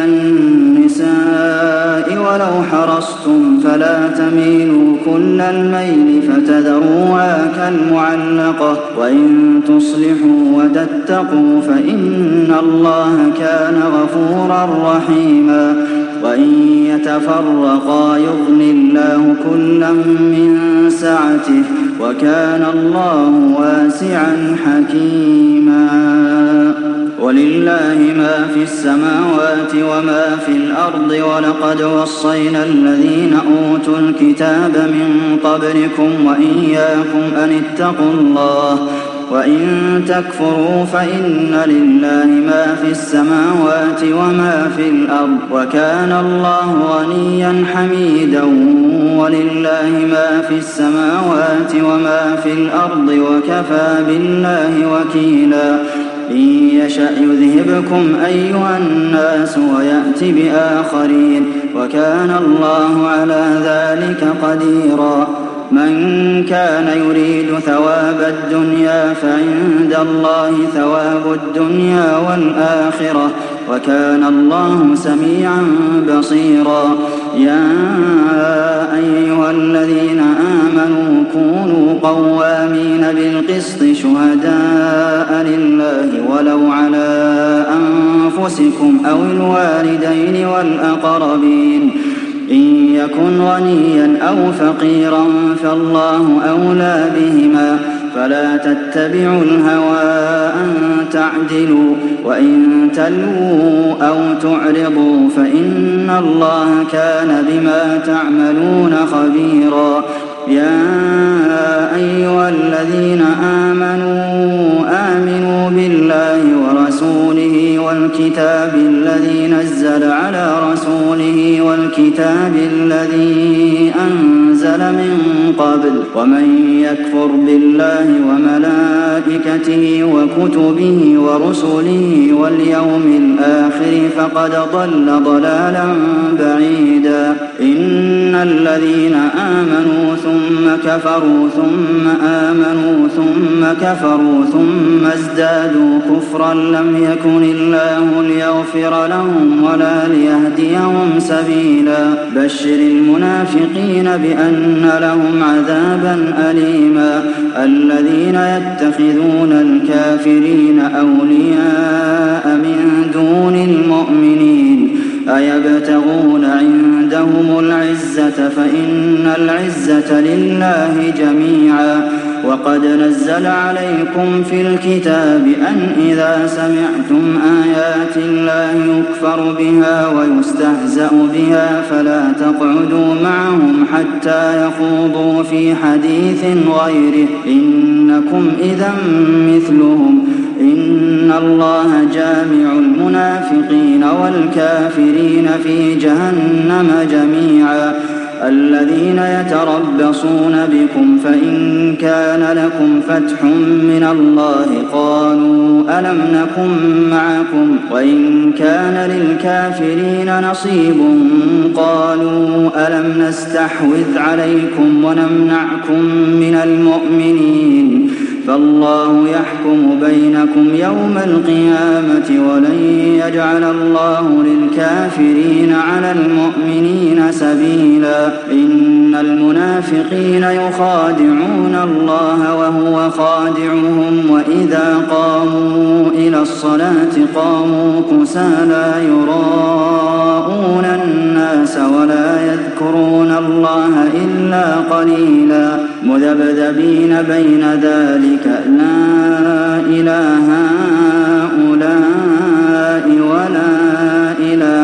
النساء ولو حرصتم فلا تميلوا كل الميل فتذروها كالمعلقة وإن تصلحوا وتتقوا فإن الله كان غفورا رحيما وإن يتفرقا يغن الله كلا من سعته وكان الله واسعا حكيما ولله ما في السماوات وما في الأرض ولقد وصينا الذين أوتوا الكتاب من قبلكم وإياكم أن اتقوا الله وإن تكفروا فإن لله ما في السماوات وما في الأرض وكان الله غنيا حميدا ولله ما في السماوات وما في الأرض وكفى بالله وكيلا إن يشأ يذهبكم أيها الناس ويأت بآخرين وكان الله على ذلك قديرا من كان يريد ثواب الدنيا فعند الله ثواب الدنيا والآخرة وكان الله سميعا بصيرا يا أيها الذين آمنوا كونوا قوامين بالقسط شهداء لله ولو على أنفسكم أو الوالدين والأقربين إن يكن غنيا أو فقيرا فالله أولى بهما فلا تتبعوا الهوى أن تعدلوا وإن تلووا أو تعرضوا فإن الله كان بما تعملون خبيرا. يا أيها الذين آمنوا بالله ورسوله والكتاب الذي نزل على رسوله والكتاب الذي أنزل من قبل ومن يكفر بالله وملائكته وكتبه ورسله واليوم الآخر فقد ضل ضلالا بعيدا. إن الذين آمنوا ثم كفروا ثم آمنوا ثم كفروا ثم ازدادوا كفرا لم يكن الله ليغفر لهم ولا ليهديهم سبيلا. بشر المنافقين بأن لهم عذابا أليما. الذين يتخذون الكافرين أولياء من دون المؤمنين أيبتغون عندهم العزة فإن العزة لله جميعا. وقد نزل عليكم في الكتاب أن إذا سمعتم آيات الله يكفر بها ويستهزأ بها فلا تقعدوا معهم حتى يخوضوا في حديث غيره إنكم إذا مثلهم. إن الله جامع المنافقين والكافرين في جهنم جميعا. الذين يتربصون بكم فإن كان لكم فتح من الله قالوا ألم نكن معكم وإن كان للكافرين نصيب قالوا ألم نستحوذ عليكم ونمنعكم من المؤمنين فالله يحكم بينكم يوم القيامة ولن يجعل الله للكافرين على المؤمنين سبيلا. إن المنافقين يخادعون الله وهو خادعهم وإذا قاموا إلى الصلاة قاموا كسالى يراءون الناس ولا يذكرون الله إلا قليلا مذبذبين بين ذلك لا إله هؤلاء ولا إله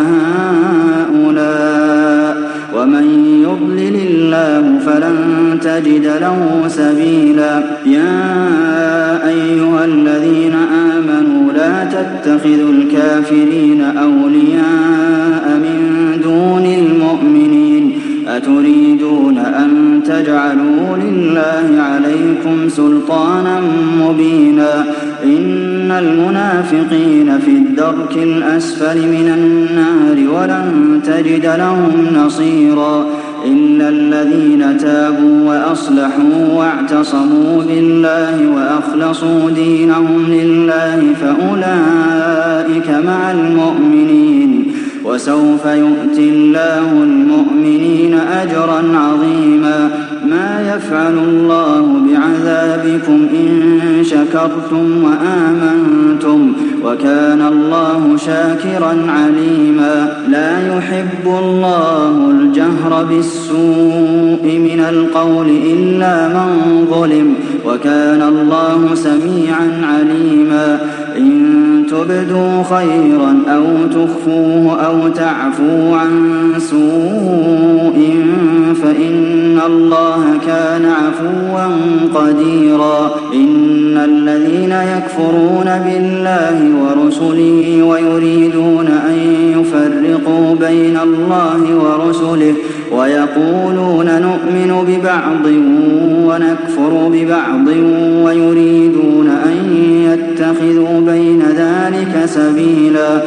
هؤلاء ومن يضلل الله فلن تجد له سبيلا. يا أيها الذين آمنوا لا تتخذوا الكافرين أولياء من دون المؤمنين أتريدون أن تجعلوا لله عليكم سلطانا مبينا. إن المنافقين في الدرك الأسفل من النار ولن تجد لهم نصيرا إلا الذين تابوا وأصلحوا واعتصموا بالله وأخلصوا دينهم لله فأولئك مع المؤمنين وسوف يؤتي الله المؤمنين أجرا عظيما. ما يفعل الله بعذابكم إن شكرتم وآمنتم وكان الله شاكرا عليما. لا يحب الله الجهر بالسوء من القول إلا من ظلم وكان الله سميعا عليما. إن تبدوا خيرا أو تخفوه أو تعفوا عن سوء فإن الله كان عفوا قديرا. إن الذين يكفرون بالله ورسله ويريدون أن يفرقوا بين الله ورسله ويقولون نؤمن ببعض ونكفر ببعض ويريدون أن يتخذوا بين ذلك سبيلا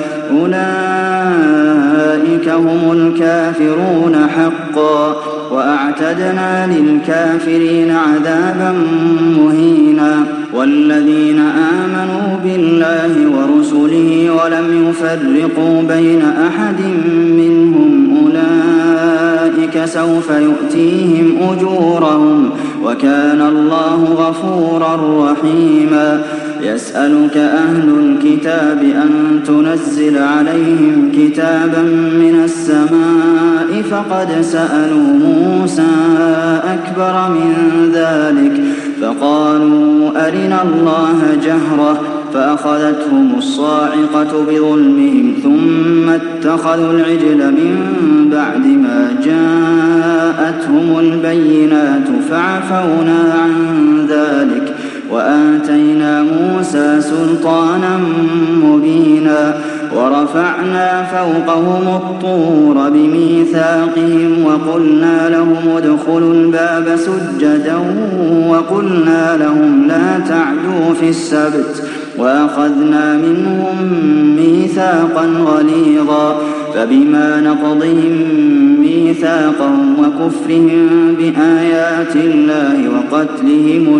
أولئك هم الكافرون حقا وأعتدنا للكافرين عذابا مهينا. والذين آمنوا بالله ورسله ولم يفرقوا بين أحد منهم أولئك سوف يؤتيهم أجورهم وكان الله غفورا رحيما. يسألك أهل الكتاب أن تنزل عليهم كتابا من السماء فقد سألوا موسى أكبر من ذلك فقالوا أرنا الله جهرة فأخذتهم الصاعقة بظلمهم ثم اتخذوا العجل من بعد ما جاءتهم البينات فعفونا عن ذلك وآتينا موسى سلطانا مبينا ورفعنا فوقهم الطور بميثاقهم وقلنا لهم ادخلوا الباب سجدا وقلنا لهم لا تعدوا في السبت وأخذنا منهم ميثاقا غليظا فبما نقضهم ميثاقهم وكفرهم بآيات الله وقتلهم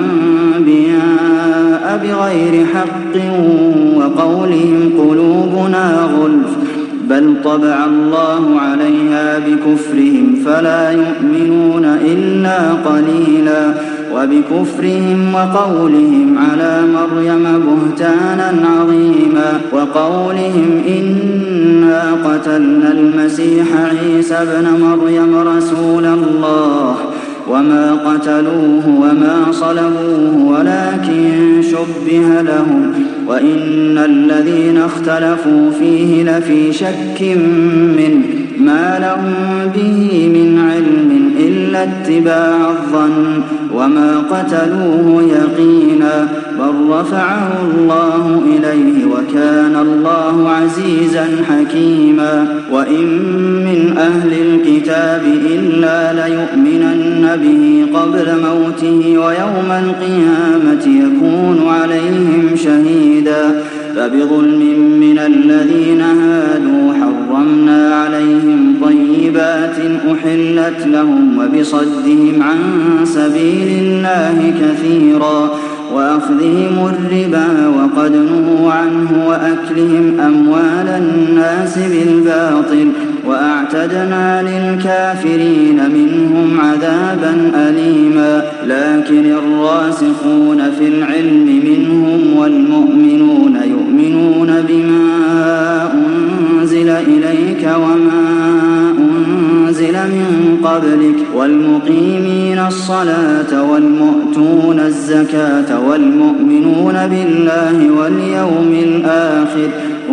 الأنبياء بغير حق وقولهم قلوبنا غلف بل طبع الله عليها بكفرهم فلا يؤمنون إلا قليلا وبكفرهم وقولهم على مريم بهتانا عظيما وقولهم إنا قتلنا المسيح عيسى ابن مريم رسول الله وما قتلوه وما صلبوه ولكن شبه لهم وإن الذين اختلفوا فيه لفي شك منه ما لهم به من علم إلا اتباع الظن وما قتلوه يقينا بل رفعه الله إليه وكان الله عزيزا حكيما وإن من أهل الكتاب إلا ليؤمنن به قبل موته ويوم القيامة يكون عليهم شهيدا فبظلم من الذين هادوا حرمنا عليهم طيبات أحلت لهم وبصدهم عن سبيل الله كثيرا وأخذهم الربا وقد نهوا عنه وأكلهم أموال الناس بالباطل وأعتدنا للكافرين منهم عذابا أليما لكن الراسخون في العلم منهم والمؤمنون يؤمنون بما أنزل إليك وما أنزل من قبلك والمقيمين الصلاة والمؤتون الزكاة والمؤمنون بالله واليوم الآخر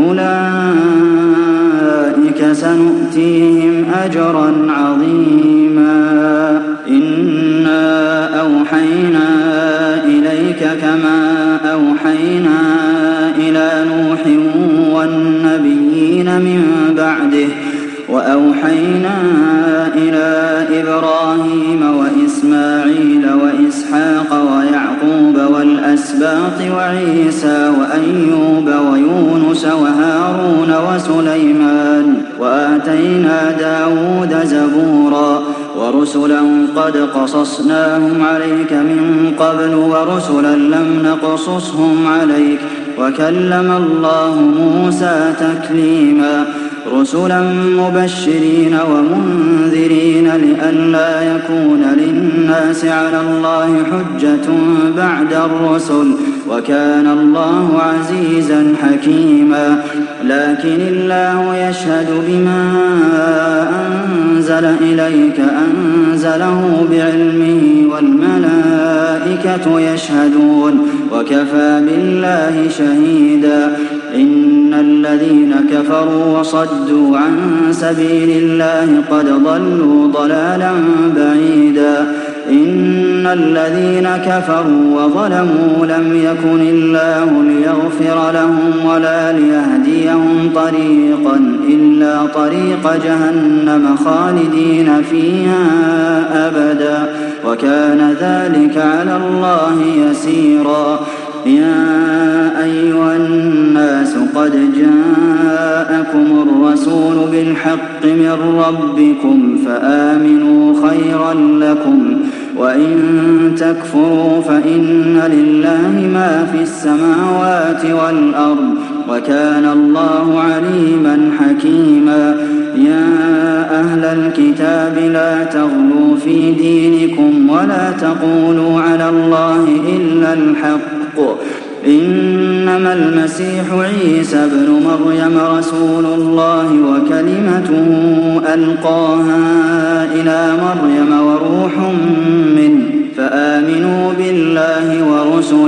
أولئك سنؤتيهم أجرا عظيما إنا أوحينا إليك كما أوحينا إلى نوح والنبيين من بعده وأوحينا إلى إبراهيم وإسماعيل وإسحاق ويعقوب والأسباط وعيسى وأيوب ويونس وهارون وسليمان وآتينا داود زبورا ورسلا قد قصصناهم عليك من قبل ورسلا لم نقصصهم عليك وكلم الله موسى تكليما رسلا مبشرين ومنذرين لئلا يكون للناس على الله حجة بعد الرسل وكان الله عزيزا حكيما لكن الله يشهد بما أنزل إليك أنزله بعلمه والملائكة يشهدون وكفى بالله شهيدا إن الذين كفروا وصدوا عن سبيل الله قد ضلوا ضلالا بعيدا إن الذين كفروا وظلموا لم يكن الله ليغفر لهم ولا ليهديهم طريقا إلا طريق جهنم خالدين فيها أبدا وكان ذلك على الله يسيرا يا أيها الناس قد جاءكم الرسول بالحق من ربكم فآمنوا خيرا لكم وإن تكفروا فإن لله ما في السماوات والأرض وكان الله عليما حكيما يا أهل الكتاب لا تغلوا في دينكم ولا تقولوا على الله إلا الحق إنما المسيح عيسى ابن مريم رسول الله وكلمته ألقاها إلى مريم وروح منه فآمنوا بالله ورسله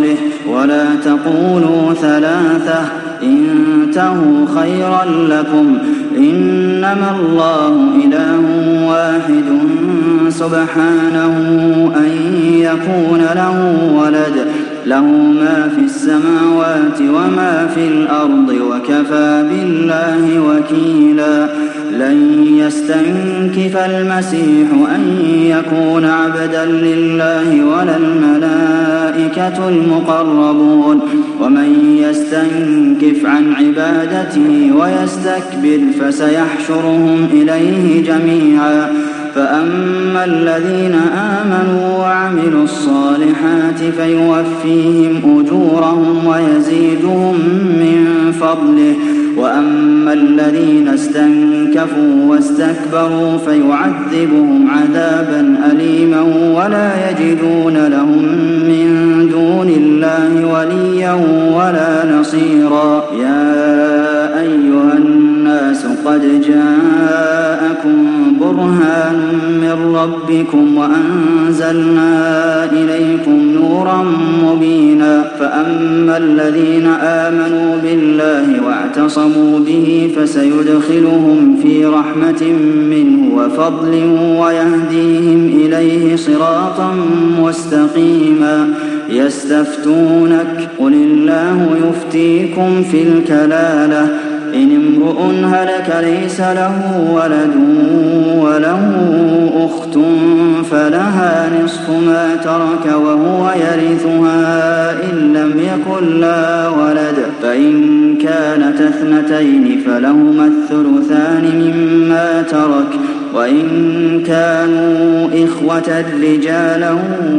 ولا تقولوا ثلاثة انتهوا خيرا لكم إنما الله إله واحد سبحانه أن يكون له ولد له ما في السماوات وما في الأرض وكفى بالله وكيلا لن يستنكف المسيح أن يكون عبدا لله ولا الملائكة المقربون ومن يستنكف عن عبادته ويستكبر فسيحشرهم إليه جميعا فأما الذين آمنوا وعملوا الصالحات فيوفيهم أجورهم ويزيدهم من فضله وأما الذين استنكفوا واستكبروا فيعذبهم عذابا أليما ولا يجدون لهم من دون الله وليا ولا نصيرا يا أيها الناس قد جاءكم برهان من ربكم وأنزلنا إليكم نورا مبينا فأما الذين آمنوا بالله واعتصموا به فسيدخلهم في رحمة منه وفضل ويهديهم إليه صراطا مستقيما يستفتونك قل الله يفتيكم في الكلالة إن امرؤ هلك ليس له ولد وله أخت فلها نصف ما ترك وهو يرثها إن لم يكن لها ولد فإن كانت اثنتين فلهما الثلثان مما ترك وإن كانوا إخوة رجالا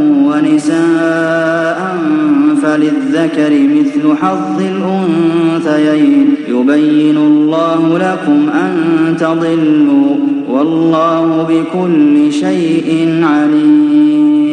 ونساء فللذكر مثل حظ الأنثيين يبين الله لكم أن تضلوا والله بكل شيء عليم